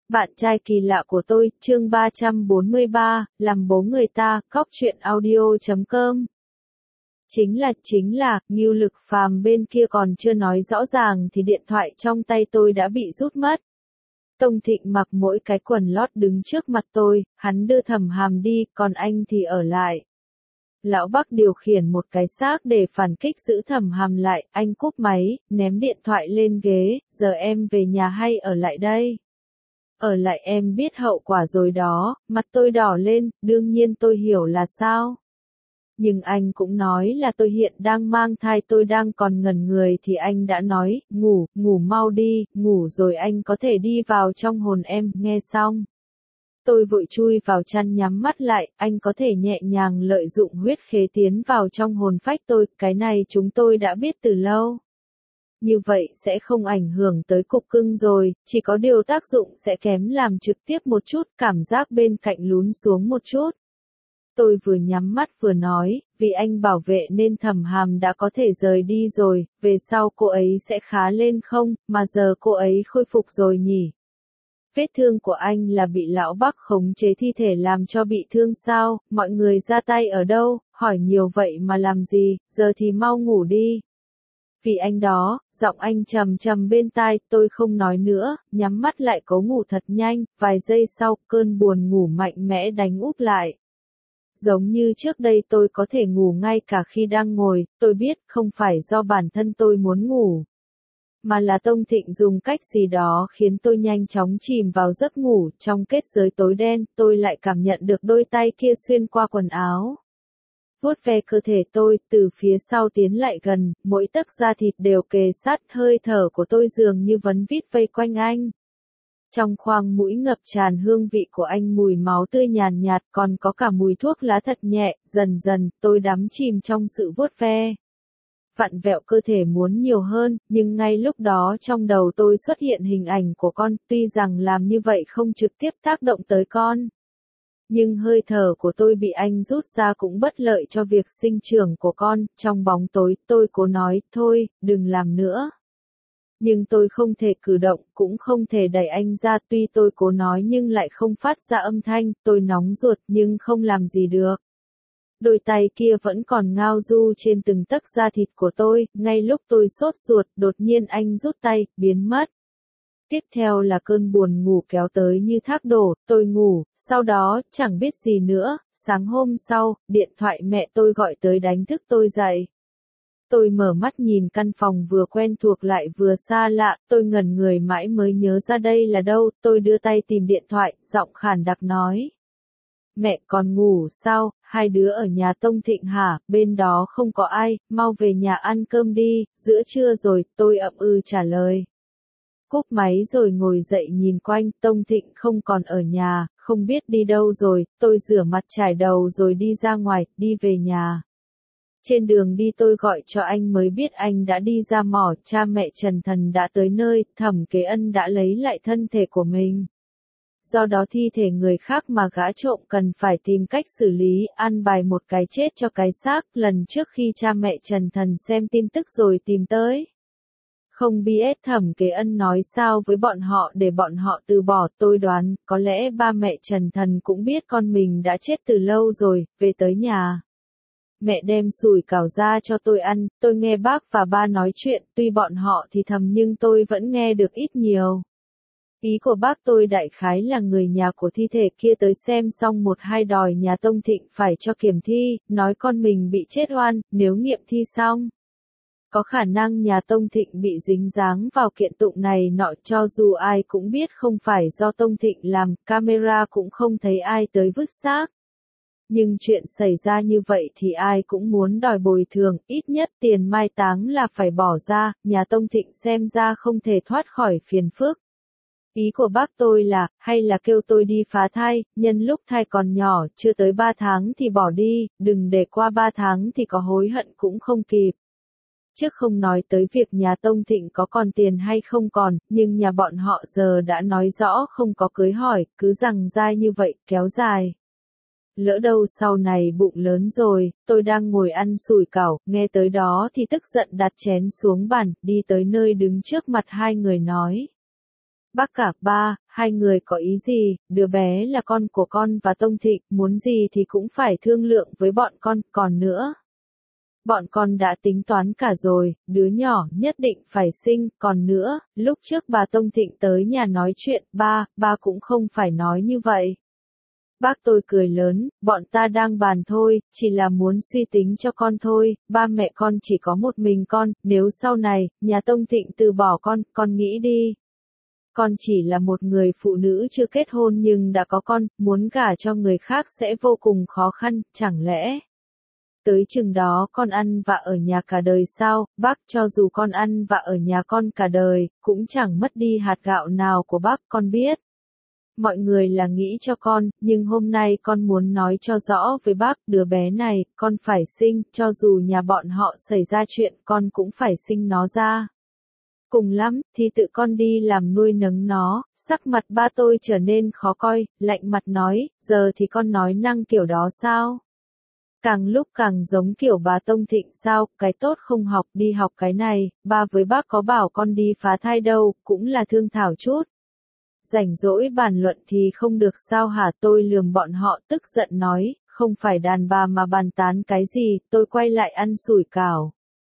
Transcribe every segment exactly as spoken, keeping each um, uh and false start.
Bạn trai kỳ lạ của tôi, chương ba trăm bốn mươi ba, làm bố người ta, cóc truyện audio chấm com. Chính là, chính là, Ngưu Lực Phàm bên kia còn chưa nói rõ ràng thì điện thoại trong tay tôi đã bị rút mất. Tông Thịnh mặc mỗi cái quần lót đứng trước mặt tôi, hắn đưa Thẩm Hàm đi, còn anh thì ở lại. Lão Bắc điều khiển một cái xác để phản kích giữ Thẩm Hàm lại, anh cúp máy, ném điện thoại lên ghế, giờ em về nhà hay ở lại đây? Ở lại em biết hậu quả rồi đó, mặt tôi đỏ lên, đương nhiên tôi hiểu là sao. Nhưng anh cũng nói là tôi hiện đang mang thai, tôi đang còn ngẩn người thì anh đã nói, ngủ, ngủ mau đi, ngủ rồi anh có thể đi vào trong hồn em, nghe xong. Tôi vội chui vào chăn nhắm mắt lại, anh có thể nhẹ nhàng lợi dụng huyết khế tiến vào trong hồn phách tôi, cái này chúng tôi đã biết từ lâu. Như vậy sẽ không ảnh hưởng tới cục cưng rồi, chỉ có điều tác dụng sẽ kém làm trực tiếp một chút, cảm giác bên cạnh lún xuống một chút. Tôi vừa nhắm mắt vừa nói, vì anh bảo vệ nên Thẩm Hàm đã có thể rời đi rồi, về sau cô ấy sẽ khá lên không, mà giờ cô ấy khôi phục rồi nhỉ. Vết thương của anh là bị lão Bắc khống chế thi thể làm cho bị thương sao, mọi người ra tay ở đâu, hỏi nhiều vậy mà làm gì, giờ thì mau ngủ đi. Vì anh đó, giọng anh trầm trầm bên tai, tôi không nói nữa, nhắm mắt lại cố ngủ thật nhanh, vài giây sau, cơn buồn ngủ mạnh mẽ đánh úp lại. Giống như trước đây tôi có thể ngủ ngay cả khi đang ngồi, tôi biết không phải do bản thân tôi muốn ngủ. Mà là Tông Thịnh dùng cách gì đó khiến tôi nhanh chóng chìm vào giấc ngủ, trong kết giới tối đen, tôi lại cảm nhận được đôi tay kia xuyên qua quần áo. Vuốt ve cơ thể tôi, từ phía sau tiến lại gần, mỗi tấc da thịt đều kề sát, hơi thở của tôi dường như vấn vít vây quanh anh. Trong khoang mũi ngập tràn hương vị của anh, mùi máu tươi nhàn nhạt, còn có cả mùi thuốc lá thật nhẹ, dần dần, tôi đắm chìm trong sự vuốt ve. Vặn vẹo cơ thể muốn nhiều hơn, nhưng ngay lúc đó trong đầu tôi xuất hiện hình ảnh của con, tuy rằng làm như vậy không trực tiếp tác động tới con. Nhưng hơi thở của tôi bị anh rút ra cũng bất lợi cho việc sinh trưởng của con, trong bóng tối, tôi cố nói, thôi, đừng làm nữa. Nhưng tôi không thể cử động, cũng không thể đẩy anh ra, tuy tôi cố nói nhưng lại không phát ra âm thanh, tôi nóng ruột nhưng không làm gì được. Đôi tay kia vẫn còn ngao du trên từng tấc da thịt của tôi, ngay lúc tôi sốt ruột, đột nhiên anh rút tay, biến mất. Tiếp theo là cơn buồn ngủ kéo tới như thác đổ, tôi ngủ, sau đó, chẳng biết gì nữa, sáng hôm sau, điện thoại mẹ tôi gọi tới đánh thức tôi dậy. Tôi mở mắt nhìn căn phòng vừa quen thuộc lại vừa xa lạ, tôi ngẩn người mãi mới nhớ ra đây là đâu, tôi đưa tay tìm điện thoại, giọng khàn đặc nói. Mẹ còn ngủ sao, hai đứa ở nhà Tông Thịnh hả, bên đó không có ai, mau về nhà ăn cơm đi, giữa trưa rồi, tôi ậm ừ trả lời. Cúp máy rồi ngồi dậy nhìn quanh, Tông Thịnh không còn ở nhà, không biết đi đâu rồi, tôi rửa mặt chải đầu rồi đi ra ngoài, đi về nhà. Trên đường đi tôi gọi cho anh mới biết anh đã đi ra mỏ, cha mẹ Trần Thần đã tới nơi, Thẩm Kế Ân đã lấy lại thân thể của mình. Do đó thi thể người khác mà gã trộm cần phải tìm cách xử lý, ăn bài một cái chết cho cái xác, lần trước khi cha mẹ Trần Thần xem tin tức rồi tìm tới. Không biết Thẩm Kế Ân nói sao với bọn họ để bọn họ từ bỏ, tôi đoán, có lẽ ba mẹ Trần Thần cũng biết con mình đã chết từ lâu rồi, về tới nhà. Mẹ đem sủi cảo ra cho tôi ăn, tôi nghe bác và ba nói chuyện, tuy bọn họ thì thầm nhưng tôi vẫn nghe được ít nhiều. Ý của bác tôi đại khái là người nhà của thi thể kia tới xem xong một hai đòi nhà Tông Thịnh phải cho kiểm thi, nói con mình bị chết oan, nếu nghiệm thi xong. Có khả năng nhà Tông Thịnh bị dính dáng vào kiện tụng này nọ, cho dù ai cũng biết không phải do Tông Thịnh làm, camera cũng không thấy ai tới vứt xác. Nhưng chuyện xảy ra như vậy thì ai cũng muốn đòi bồi thường, ít nhất tiền mai táng là phải bỏ ra, nhà Tông Thịnh xem ra không thể thoát khỏi phiền phức. Ý của bác tôi là, hay là kêu tôi đi phá thai, nhân lúc thai còn nhỏ, chưa tới ba tháng thì bỏ đi, đừng để qua ba tháng thì có hối hận cũng không kịp. Trước không nói tới việc nhà Tông Thịnh có còn tiền hay không còn, nhưng nhà bọn họ giờ đã nói rõ không có cưới hỏi, cứ rằng dai như vậy, kéo dài. Lỡ đâu sau này bụng lớn rồi, tôi đang ngồi ăn sủi cảo, nghe tới đó thì tức giận đặt chén xuống bàn, đi tới nơi đứng trước mặt hai người nói. Bác cả, ba, hai người có ý gì, đứa bé là con của con và Tông Thịnh, muốn gì thì cũng phải thương lượng với bọn con, còn nữa. Bọn con đã tính toán cả rồi, đứa nhỏ nhất định phải sinh, còn nữa, lúc trước bà Tông Thịnh tới nhà nói chuyện, ba, ba cũng không phải nói như vậy. Bác tôi cười lớn, bọn ta đang bàn thôi, chỉ là muốn suy tính cho con thôi, ba mẹ con chỉ có một mình con, nếu sau này, nhà Tông Thịnh từ bỏ con, con nghĩ đi. Con chỉ là một người phụ nữ chưa kết hôn nhưng đã có con, muốn gả cho người khác sẽ vô cùng khó khăn, chẳng lẽ? Tới chừng đó con ăn vạ ở nhà cả đời sao, bác cho dù con ăn vạ ở nhà con cả đời, cũng chẳng mất đi hạt gạo nào của bác, con biết. Mọi người là nghĩ cho con, nhưng hôm nay con muốn nói cho rõ với bác, đứa bé này, con phải sinh, cho dù nhà bọn họ xảy ra chuyện, con cũng phải sinh nó ra. Cùng lắm, thì tự con đi làm nuôi nấng nó, sắc mặt ba tôi trở nên khó coi, lạnh mặt nói, giờ thì con nói năng kiểu đó sao? Càng lúc càng giống kiểu bà Tông Thịnh sao, cái tốt không học đi học cái này, ba với bác có bảo con đi phá thai đâu, cũng là thương thảo chút. Rảnh rỗi bàn luận thì không được sao hả, tôi lườm bọn họ tức giận nói, không phải đàn bà mà bàn tán cái gì, tôi quay lại ăn sủi cảo.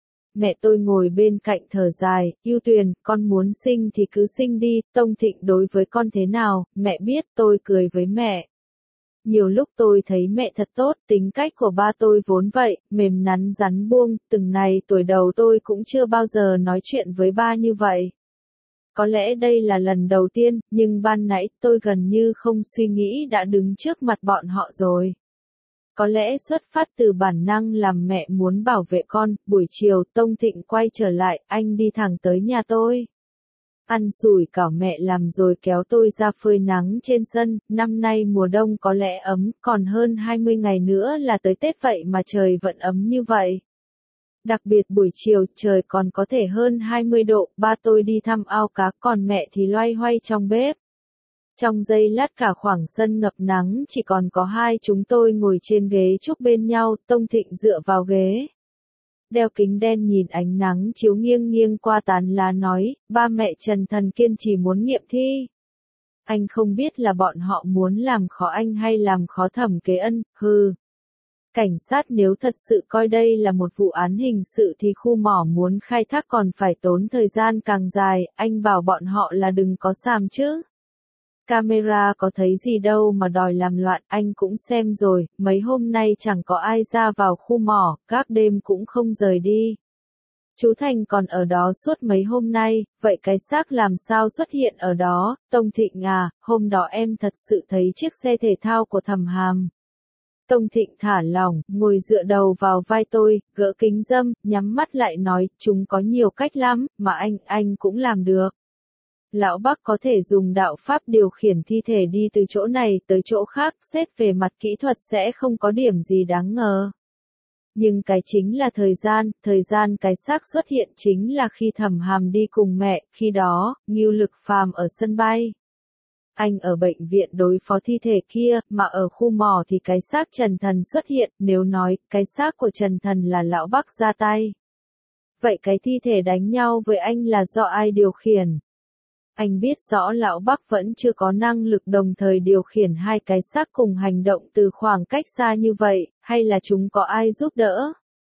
Mẹ tôi ngồi bên cạnh thở dài, Yêu Tuyền, con muốn sinh thì cứ sinh đi, Tông Thịnh đối với con thế nào, mẹ biết, tôi cười với mẹ. Nhiều lúc tôi thấy mẹ thật tốt, tính cách của ba tôi vốn vậy, mềm nắn rắn buông, từng này tuổi đầu tôi cũng chưa bao giờ nói chuyện với ba như vậy. Có lẽ đây là lần đầu tiên, nhưng ban nãy tôi gần như không suy nghĩ đã đứng trước mặt bọn họ rồi. Có lẽ xuất phát từ bản năng làm mẹ muốn bảo vệ con, buổi chiều Tông Thịnh quay trở lại, anh đi thẳng tới nhà tôi. Ăn sủi cảo mẹ làm rồi kéo tôi ra phơi nắng trên sân, năm nay mùa đông có lẽ ấm, còn hơn hai mươi ngày nữa là tới Tết vậy mà trời vẫn ấm như vậy. Đặc biệt buổi chiều trời còn có thể hơn hai mươi độ, ba tôi đi thăm ao cá còn mẹ thì loay hoay trong bếp. Trong giây lát cả khoảng sân ngập nắng chỉ còn có hai chúng tôi ngồi trên ghế trúc bên nhau, Tông Thịnh dựa vào ghế. Đeo kính đen nhìn ánh nắng chiếu nghiêng nghiêng qua tán lá nói, ba mẹ Trần Thần kiên trì muốn nghiệm thi. Anh không biết là bọn họ muốn làm khó anh hay làm khó Thẩm Kế Ân, hừ. Cảnh sát nếu thật sự coi đây là một vụ án hình sự thì khu mỏ muốn khai thác còn phải tốn thời gian càng dài, anh bảo bọn họ là đừng có xàm chứ. Camera có thấy gì đâu mà đòi làm loạn, anh cũng xem rồi, mấy hôm nay chẳng có ai ra vào khu mỏ, các đêm cũng không rời đi. Chú Thành còn ở đó suốt mấy hôm nay, vậy cái xác làm sao xuất hiện ở đó, Tông Thịnh à, hôm đó em thật sự thấy chiếc xe thể thao của Thẩm Hàm. Tông Thịnh thả lỏng, ngồi dựa đầu vào vai tôi, gỡ kính râm, nhắm mắt lại nói, chúng có nhiều cách lắm, mà anh, anh cũng làm được. Lão Bắc có thể dùng đạo pháp điều khiển thi thể đi từ chỗ này tới chỗ khác, xét về mặt kỹ thuật sẽ không có điểm gì đáng ngờ. Nhưng cái chính là thời gian, thời gian cái xác xuất hiện chính là khi Thẩm Hàm đi cùng mẹ, khi đó, Ngưu Lực Phàm ở sân bay. Anh ở bệnh viện đối phó thi thể kia, mà ở khu mỏ thì cái xác Trần Thần xuất hiện, nếu nói, cái xác của Trần Thần là Lão Bắc ra tay. Vậy cái thi thể đánh nhau với anh là do ai điều khiển? Anh biết rõ Lão Bắc vẫn chưa có năng lực đồng thời điều khiển hai cái xác cùng hành động từ khoảng cách xa như vậy, hay là chúng có ai giúp đỡ?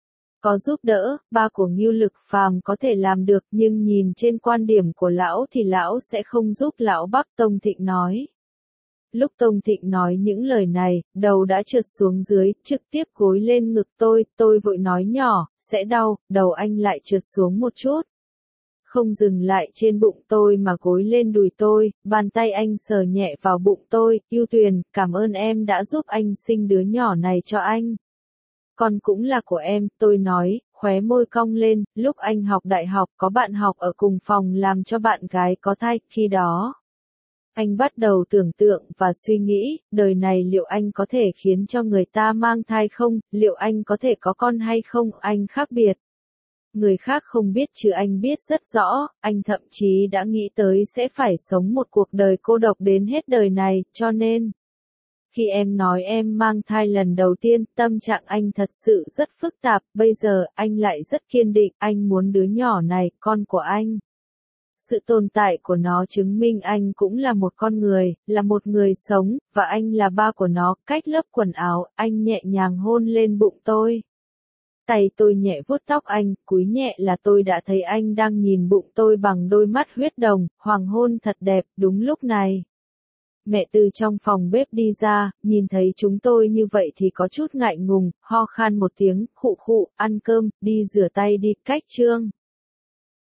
Có giúp đỡ, ba của Ngưu Lực Phàm có thể làm được, nhưng nhìn trên quan điểm của lão thì lão sẽ không giúp Lão Bắc, Tông Thịnh nói. Lúc Tông Thịnh nói những lời này, đầu đã trượt xuống dưới, trực tiếp gối lên ngực tôi, tôi vội nói nhỏ, sẽ đau, đầu anh lại trượt xuống một chút. Không dừng lại trên bụng tôi mà gối lên đùi tôi, bàn tay anh sờ nhẹ vào bụng tôi, Yêu Tuyền, cảm ơn em đã giúp anh sinh đứa nhỏ này cho anh. Con cũng là của em, tôi nói, khóe môi cong lên, lúc anh học đại học có bạn học ở cùng phòng làm cho bạn gái có thai, khi đó. Anh bắt đầu tưởng tượng và suy nghĩ, đời này liệu anh có thể khiến cho người ta mang thai không, liệu anh có thể có con hay không, anh khác biệt. Người khác không biết chứ anh biết rất rõ, anh thậm chí đã nghĩ tới sẽ phải sống một cuộc đời cô độc đến hết đời này, cho nên. Khi em nói em mang thai lần đầu tiên, tâm trạng anh thật sự rất phức tạp, bây giờ anh lại rất kiên định, anh muốn đứa nhỏ này, con của anh. sự tồn tại của nó chứng minh anh cũng là một con người, là một người sống, và anh là ba của nó. Cách lớp quần áo, anh nhẹ nhàng hôn lên bụng tôi. Tay tôi nhẹ vuốt tóc anh, cúi nhẹ là tôi đã thấy anh đang nhìn bụng tôi bằng đôi mắt huyết đồng, hoàng hôn thật đẹp. Đúng lúc này, mẹ từ trong phòng bếp đi ra, nhìn thấy chúng tôi như vậy thì có chút ngại ngùng, ho khan một tiếng, khụ khụ, ăn cơm, đi rửa tay đi. Cách chương